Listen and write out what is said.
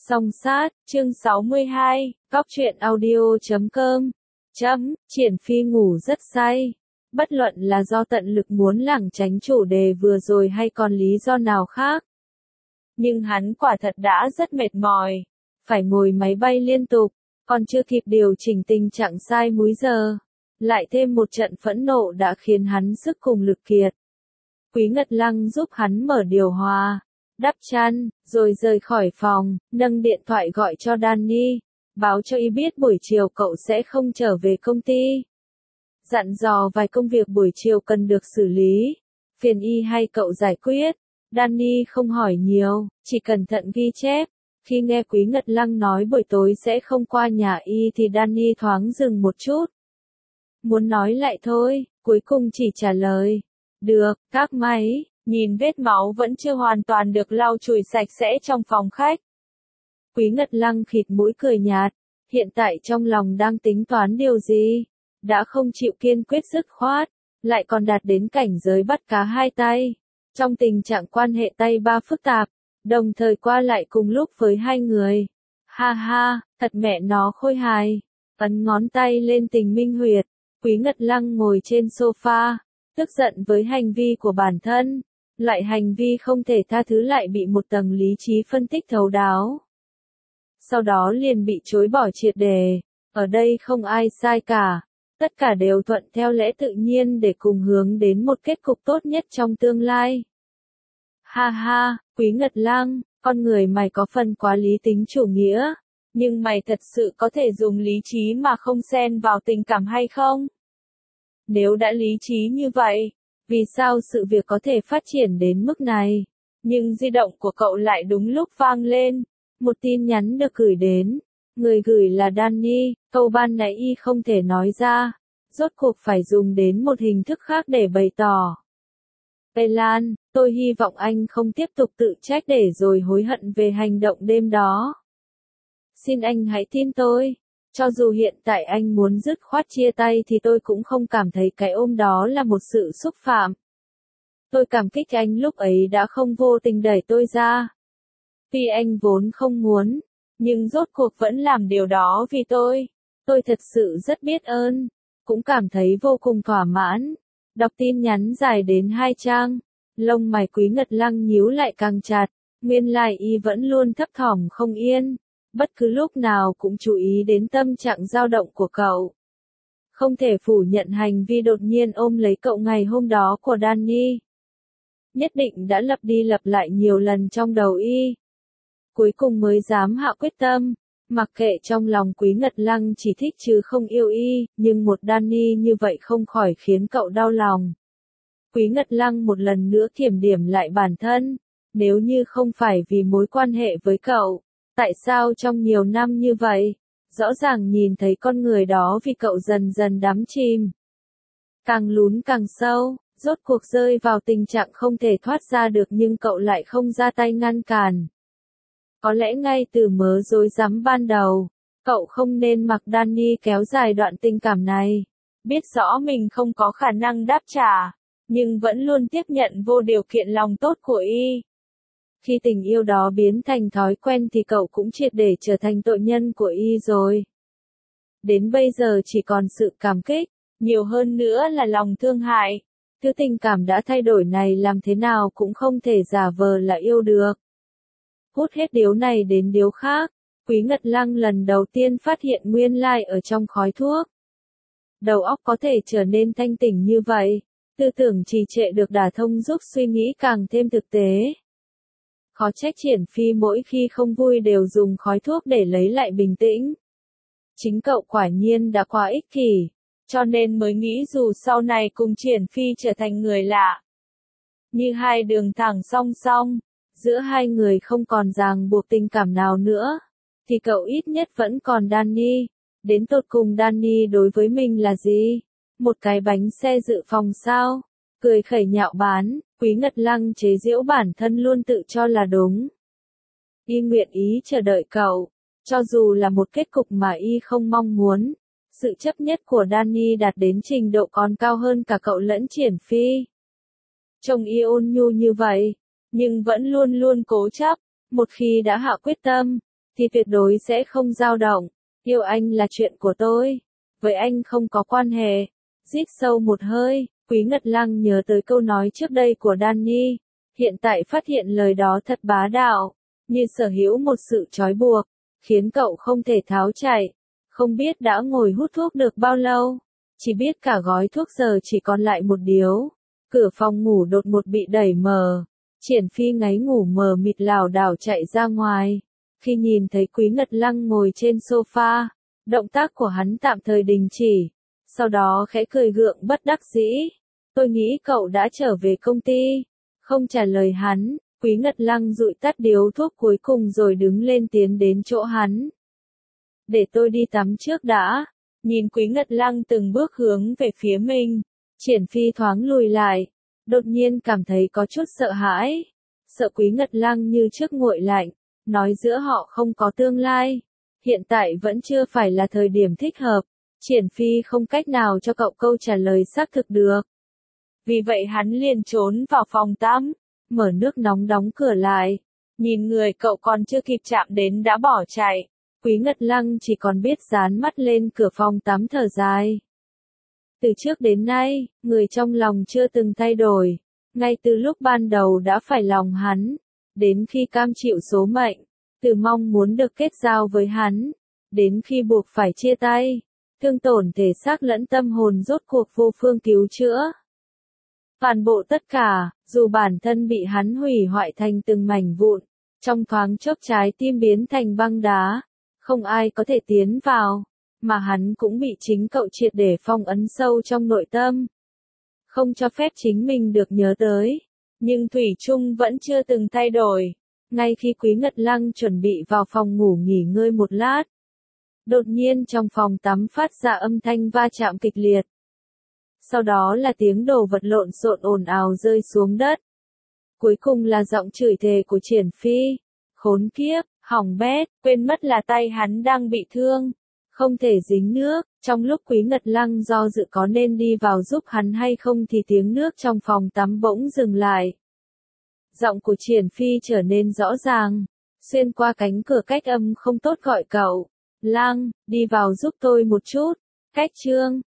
Song sát, chương 62, Góc truyện audio.com. Triển Phi ngủ rất say. Bất luận là do tận lực muốn lảng tránh chủ đề vừa rồi hay còn lý do nào khác. Nhưng hắn quả thật đã rất mệt mỏi. Phải ngồi máy bay liên tục, còn chưa kịp điều chỉnh tình trạng sai múi giờ. Lại thêm một trận phẫn nộ đã khiến hắn sức cùng lực kiệt. Quý Ngật Lăng giúp hắn mở điều hòa, đắp chăn, rồi rời khỏi phòng, nâng điện thoại gọi cho Danny, báo cho y biết buổi chiều cậu sẽ không trở về công ty. Dặn dò vài công việc buổi chiều cần được xử lý, phiền y hay cậu giải quyết. Danny không hỏi nhiều, chỉ cẩn thận ghi chép. Khi nghe Quý Ngật Lăng nói buổi tối sẽ không qua nhà y thì Danny thoáng dừng một chút. Muốn nói lại thôi, cuối cùng chỉ trả lời. Được, các máy. Nhìn vết máu vẫn chưa hoàn toàn được lau chùi sạch sẽ trong phòng khách. Quý Ngật Lăng khịt mũi cười nhạt, hiện tại trong lòng đang tính toán điều gì? Đã không chịu kiên quyết dứt khoát, lại còn đạt đến cảnh giới bắt cá hai tay. Trong tình trạng quan hệ tay ba phức tạp, đồng thời qua lại cùng lúc với hai người. Ha ha, thật mẹ nó khôi hài. Ấn ngón tay lên Tình Minh Huyệt, Quý Ngật Lăng ngồi trên sofa, tức giận với hành vi của bản thân. Loại hành vi không thể tha thứ lại bị một tầng lý trí phân tích thấu đáo. Sau đó liền bị chối bỏ triệt để. Ở đây không ai sai cả. Tất cả đều thuận theo lẽ tự nhiên để cùng hướng đến một kết cục tốt nhất trong tương lai. Ha ha, Quý Ngật Lăng, con người mày có phần quá lý tính chủ nghĩa. Nhưng mày thật sự có thể dùng lý trí mà không xen vào tình cảm hay không? Nếu đã lý trí như vậy, vì sao sự việc có thể phát triển đến mức này? Nhưng di động của cậu lại đúng lúc vang lên. Một tin nhắn được gửi đến. Người gửi là Danny, câu ban nãy y không thể nói ra. Rốt cuộc phải dùng đến một hình thức khác để bày tỏ. Lan, tôi hy vọng anh không tiếp tục tự trách để rồi hối hận về hành động đêm đó. Xin anh hãy tin tôi. Cho dù hiện tại anh muốn dứt khoát chia tay thì tôi cũng không cảm thấy cái ôm đó là một sự xúc phạm. Tôi cảm kích anh lúc ấy đã không vô tình đẩy tôi ra. Tuy anh vốn không muốn, nhưng rốt cuộc vẫn làm điều đó vì tôi. Tôi thật sự rất biết ơn, cũng cảm thấy vô cùng thỏa mãn. Đọc tin nhắn dài đến 2 trang, lông mày Quý Ngật Lăng nhíu lại càng chặt, nguyên lai y vẫn luôn thấp thỏm không yên. Bất cứ lúc nào cũng chú ý đến tâm trạng dao động của cậu. Không thể phủ nhận hành vi đột nhiên ôm lấy cậu ngày hôm đó của Danny. Nhất định đã lặp đi lặp lại nhiều lần trong đầu y. Cuối cùng mới dám hạ quyết tâm, mặc kệ trong lòng Quý Ngật Lăng chỉ thích chứ không yêu y, nhưng một Danny như vậy không khỏi khiến cậu đau lòng. Quý Ngật Lăng một lần nữa kiểm điểm lại bản thân, nếu như không phải vì mối quan hệ với cậu. Tại sao trong nhiều năm như vậy, rõ ràng nhìn thấy con người đó vì cậu dần dần đắm chìm. Càng lún càng sâu, rốt cuộc rơi vào tình trạng không thể thoát ra được nhưng cậu lại không ra tay ngăn cản. Có lẽ ngay từ mớ rối rắm ban đầu, cậu không nên mặc Danny kéo dài đoạn tình cảm này. Biết rõ mình không có khả năng đáp trả, nhưng vẫn luôn tiếp nhận vô điều kiện lòng tốt của y. Khi tình yêu đó biến thành thói quen thì cậu cũng triệt để trở thành tội nhân của y rồi. Đến bây giờ chỉ còn sự cảm kích, nhiều hơn nữa là lòng thương hại. Thứ tình cảm đã thay đổi này làm thế nào cũng không thể giả vờ là yêu được. Hút hết điếu này đến điếu khác, Quý Ngật Lăng lần đầu tiên phát hiện nguyên lai ở trong khói thuốc. Đầu óc có thể trở nên thanh tỉnh như vậy, tư tưởng trì trệ được đả thông giúp suy nghĩ càng thêm thực tế. Khó trách Triển Phi mỗi khi không vui đều dùng khói thuốc để lấy lại bình tĩnh. Chính cậu quả nhiên đã quá ích kỷ, cho nên mới nghĩ dù sau này cùng Triển Phi trở thành người lạ. Như hai đường thẳng song song, giữa hai người không còn ràng buộc tình cảm nào nữa, thì cậu ít nhất vẫn còn Danny. Đến tột cùng Danny đối với mình là gì? Một cái bánh xe dự phòng sao? Cười khẩy nhạo báng, Quý Ngật Lăng chế giễu bản thân luôn tự cho là đúng. Y nguyện ý chờ đợi cậu, cho dù là một kết cục mà y không mong muốn. Sự chấp nhất của Danny đạt đến trình độ còn cao hơn cả cậu lẫn Triển Phi. Trông y ôn nhu như vậy, nhưng vẫn luôn luôn cố chấp, một khi đã hạ quyết tâm, thì tuyệt đối sẽ không dao động. Yêu anh là chuyện của tôi, với anh không có quan hệ. Rít sâu một hơi, Quý Ngật Lăng nhớ tới câu nói trước đây của Danny, hiện tại phát hiện lời đó thật bá đạo, như sở hữu một sự trói buộc, khiến cậu không thể tháo chạy. Không biết đã ngồi hút thuốc được bao lâu, chỉ biết cả gói thuốc giờ chỉ còn lại một điếu. Cửa phòng ngủ đột ngột bị đẩy mở, Triển Phi ngáy ngủ mờ mịt lảo đảo chạy ra ngoài. Khi nhìn thấy Quý Ngật Lăng ngồi trên sofa, động tác của hắn tạm thời đình chỉ, sau đó khẽ cười gượng bất đắc dĩ. Tôi nghĩ cậu đã trở về công ty. Không trả lời hắn, Quý Ngật Lăng dụi tắt điếu thuốc cuối cùng rồi đứng lên tiến đến chỗ hắn. Để tôi đi tắm trước đã. Nhìn Quý Ngật Lăng từng bước hướng về phía mình, Triển Phi thoáng lùi lại, đột nhiên cảm thấy có chút sợ hãi. Sợ Quý Ngật Lăng như trước nguội lạnh, nói giữa họ không có tương lai. Hiện tại vẫn chưa phải là thời điểm thích hợp. Triển Phi không cách nào cho cậu câu trả lời xác thực được. Vì vậy hắn liền trốn vào phòng tắm, mở nước nóng đóng cửa lại. Nhìn người cậu còn chưa kịp chạm đến đã bỏ chạy. Quý Ngật Lăng chỉ còn biết dán mắt lên cửa phòng tắm thở dài. Từ trước đến nay, người trong lòng chưa từng thay đổi. Ngay từ lúc ban đầu đã phải lòng hắn, đến khi cam chịu số mệnh, từ mong muốn được kết giao với hắn, đến khi buộc phải chia tay, thương tổn thể xác lẫn tâm hồn rốt cuộc vô phương cứu chữa. Toàn bộ tất cả, dù bản thân bị hắn hủy hoại thành từng mảnh vụn, trong thoáng chốc trái tim biến thành băng đá, không ai có thể tiến vào, mà hắn cũng bị chính cậu triệt để phong ấn sâu trong nội tâm. Không cho phép chính mình được nhớ tới, nhưng Thủy chung vẫn chưa từng thay đổi. Ngay khi Quý Ngật Lăng chuẩn bị vào phòng ngủ nghỉ ngơi một lát, đột nhiên trong phòng tắm phát ra âm thanh va chạm kịch liệt. Sau đó là tiếng đồ vật lộn xộn ồn ào rơi xuống đất. Cuối cùng là giọng chửi thề của Triển Phi. Khốn kiếp, hỏng bét, quên mất là tay hắn đang bị thương, không thể dính nước. Trong lúc Quý Ngật Lăng do dự có nên đi vào giúp hắn hay không thì tiếng nước trong phòng tắm bỗng dừng lại. Giọng của Triển Phi trở nên rõ ràng, xuyên qua cánh cửa cách âm không tốt gọi cậu. Lăng, đi vào giúp tôi một chút. Cách chương